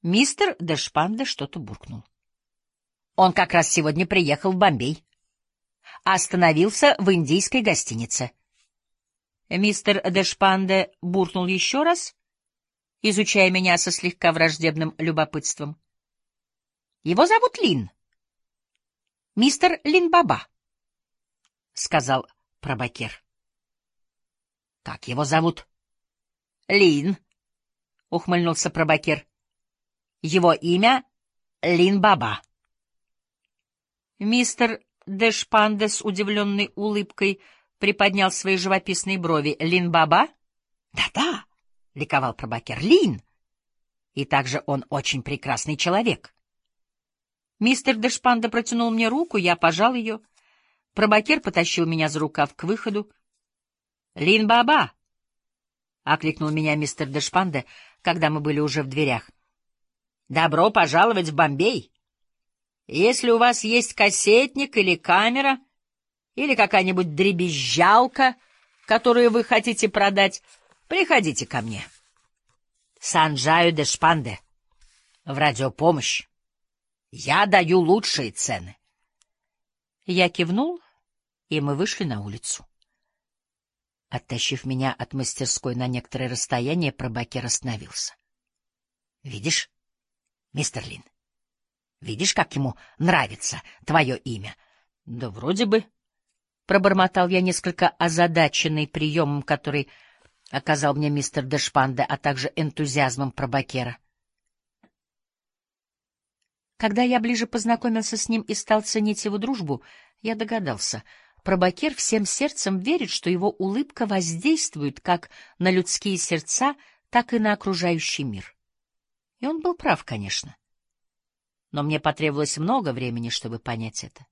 Мистер Дешпанде что-то буркнул. Он как раз сегодня приехал в Бомбей. Остановился в индийской гостинице. Мистер Дешпанде буркнул еще раз, изучая меня со слегка враждебным любопытством. Его зовут Лин. Мистер Лин-Баба, — сказал Пробакер. — Как его зовут? — Лин, — ухмыльнулся Пробакер. — Его имя — Лин-Баба. Мистер Дешпанде с удивленной улыбкой приподнял свои живописные брови. — Лин-Баба? Да-да, — ликовал Пробакер, — Лин. И также он очень прекрасный человек. Мистер Дешпанде протянул мне руку, я пожал ее. Пробакер потащил меня за рукав к выходу. — Лин-Баба! — окликнул меня мистер Дешпанде, когда мы были уже в дверях. — Добро пожаловать в Бомбей! Если у вас есть кассетник или камера, или какая-нибудь дребезжалка, которую вы хотите продать, приходите ко мне. Санджаю Дешпанде. В радиопомощь. Я даю лучшие цены. Я кивнул, и мы вышли на улицу. Оттащив меня от мастерской на некоторое расстояние, Пробакер остановился. — Видишь, мистер Лин? Видишь, как ему нравится твое имя? — Да вроде бы, — пробормотал я, несколько озадаченный приемом, который оказал мне мистер Дешпанде, а также энтузиазмом Пробакера. Когда я ближе познакомился с ним и стал ценить его дружбу, я догадался. Пробакер всем сердцем верит, что его улыбка воздействует как на людские сердца, так и на окружающий мир. И он был прав, конечно. Но мне потребовалось много времени, чтобы понять это.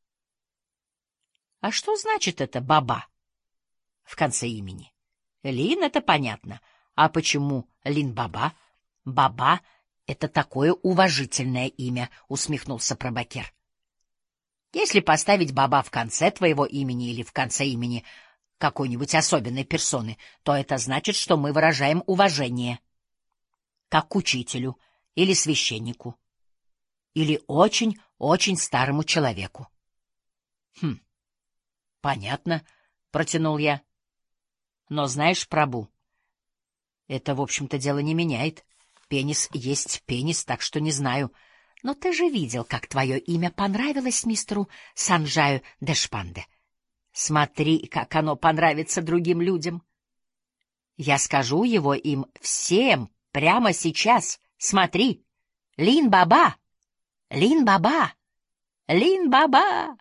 А что значит это «баба» в конце имени? Лин — это понятно. А почему Лин-Баба? Баба — это такое уважительное имя, — усмехнулся Пробакер. Если поставить «баба» в конце твоего имени или в конце имени какой-нибудь особенной персоны, то это значит, что мы выражаем уважение, как к учителю или священнику, или очень-очень старому человеку. — Хм, понятно, — протянул я. — Но знаешь, Прабу, это, в общем-то, дело не меняет. Пенис есть пенис, так что не знаю. Но ты же видел, как твое имя понравилось мистеру Санджаю Дешпанде. Смотри, как оно понравится другим людям. Я скажу его им всем прямо сейчас. Смотри, Лин-Баба! Лин-Баба! Лин-Баба!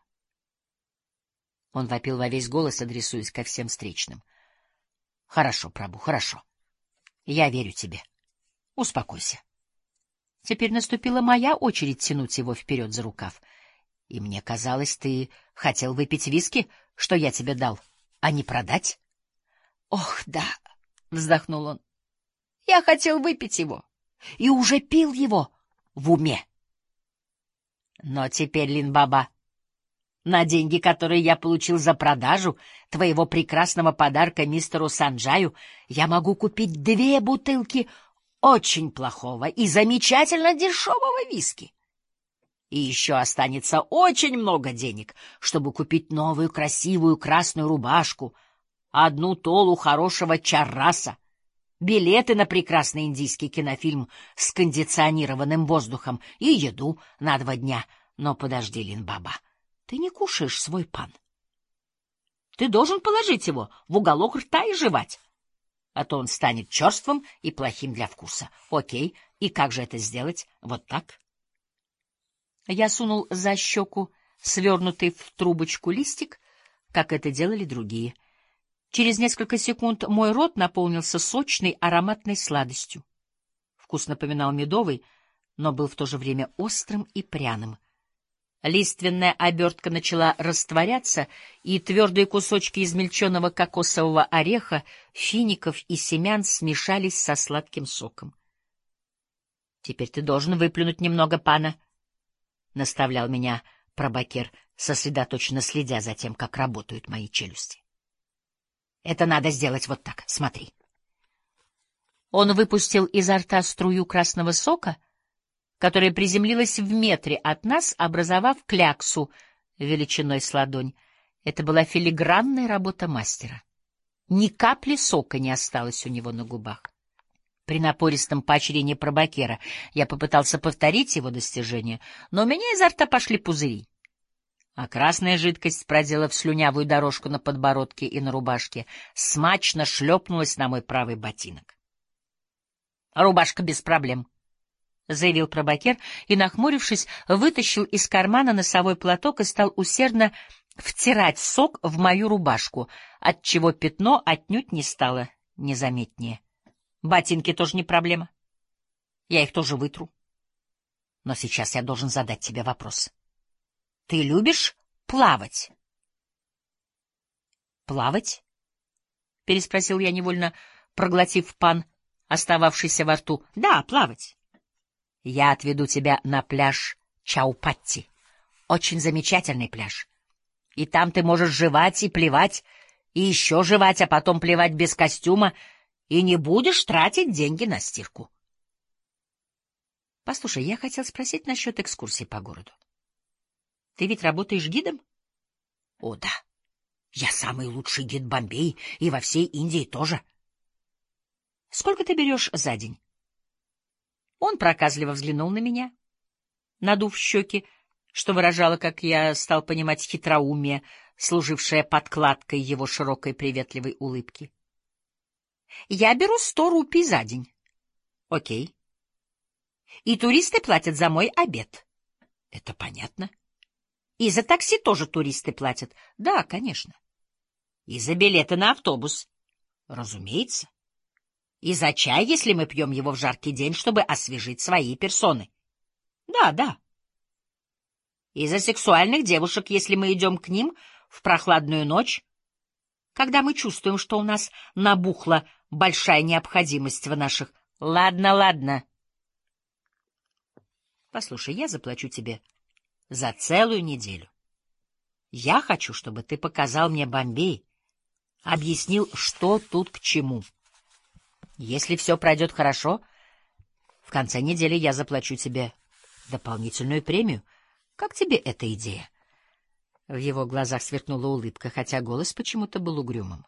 Он вопил во весь голос, адресуясь ко всем встречным. — Хорошо, Прабу, хорошо. Я верю тебе. Успокойся. Теперь наступила моя очередь тянуть его вперед за рукав. И мне казалось, ты хотел выпить виски, что я тебе дал, а не продать? — Ох, да, — вздохнул он. — Я хотел выпить его и уже пил его в уме. Но теперь, Лин-Баба, на деньги, которые я получил за продажу твоего прекрасного подарка мистеру Санджаю, я могу купить 2 бутылки очень плохого и замечательно дешевого виски. И еще останется очень много денег, чтобы купить новую красивую красную рубашку, 1 толу хорошего чарраса, билеты на прекрасный индийский кинофильм с кондиционированным воздухом и еду на 2 дня. Но подожди, Лин-Баба, ты не кушаешь свой пан. Ты должен положить его в уголок рта и жевать, а то он станет черствым и плохим для вкуса. Окей, и как же это сделать? Вот так? Я сунул за щеку свернутый в трубочку листик, как это делали другие. Через несколько секунд мой рот наполнился сочной ароматной сладостью. Вкус напоминал медовый, но был в то же время острым и пряным. Лиственная обертка начала растворяться, и твердые кусочки измельченного кокосового ореха, фиников и семян смешались со сладким соком. — Теперь ты должен выплюнуть немного пана, — наставлял меня Пробакер, сосредоточенно следя за тем, как работают мои челюсти. — Это надо сделать вот так, смотри. Он выпустил изо рта струю красного сока, которая приземлилась в метре от нас, образовав кляксу величиной с ладонь. Это была филигранная работа мастера. Ни капли сока не осталось у него на губах. При напористом поощрении пробакера я попытался повторить его достижение, но у меня изо рта пошли пузыри, а красная жидкость, проделав слюнявую дорожку на подбородке и на рубашке, смачно шлепнулась на мой правый ботинок. — Рубашка без проблем, — заявил пробакер и, нахмурившись, вытащил из кармана носовой платок и стал усердно втирать сок в мою рубашку, отчего пятно отнюдь не стало незаметнее. Ботинки тоже не проблема. Я их тоже вытру. Но сейчас я должен задать тебе вопрос. Ты любишь плавать? Плавать? Переспросил я, невольно проглотив пан, остававшийся во рту. Да, плавать. Я отведу тебя на пляж Чаупатти. Очень замечательный пляж. И там ты можешь жевать и плевать, и еще жевать, а потом плевать без костюма, и не будешь тратить деньги на стирку. Послушай, я хотел спросить насчет экскурсий по городу. Ты ведь работаешь гидом? О, да. Я самый лучший гид Бомбей и во всей Индии тоже. Сколько ты берешь за день? Он проказливо взглянул на меня, надув щеки, что выражало, как я стал понимать, хитроумие, служившее подкладкой его широкой приветливой улыбки. Я беру 100 рупий за день. Окей. И туристы платят за мой обед. Это понятно. И за такси тоже туристы платят. Да, конечно. И за билеты на автобус. Разумеется. И за чай, если мы пьем его в жаркий день, чтобы освежить свои персоны. Да, да. И за сексуальных девушек, если мы идем к ним в прохладную ночь, когда мы чувствуем, что у нас набухла большая необходимость в наших... Ладно, ладно. Послушай, я заплачу тебе за целую неделю. Я хочу, чтобы ты показал мне Бомбей, объяснил, что тут к чему. Если все пройдет хорошо, в конце недели я заплачу тебе дополнительную премию. Как тебе эта идея? В его глазах сверкнула улыбка, хотя голос почему-то был угрюмым.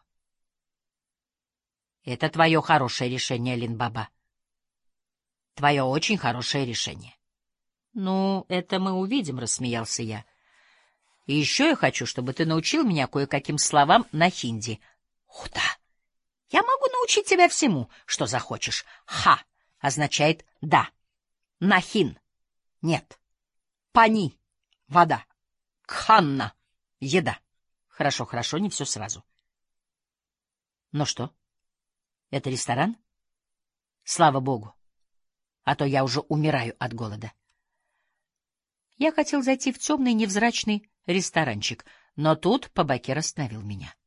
— Это твое хорошее решение, Лин-Баба. Твое очень хорошее решение. — Ну, это мы увидим, — рассмеялся я. — И еще я хочу, чтобы ты научил меня кое-каким словам на хинди. — Ух, да! Я могу научить тебя всему, что захочешь. «Ха» означает «да». «Нахин» — «нет». «Пани» — «вода». «Кханна» — «еда». Хорошо, хорошо, не все сразу. Ну что, это ресторан? Слава богу, а то я уже умираю от голода. Я хотел зайти в темный невзрачный ресторанчик, но тут Пабакер остановил меня.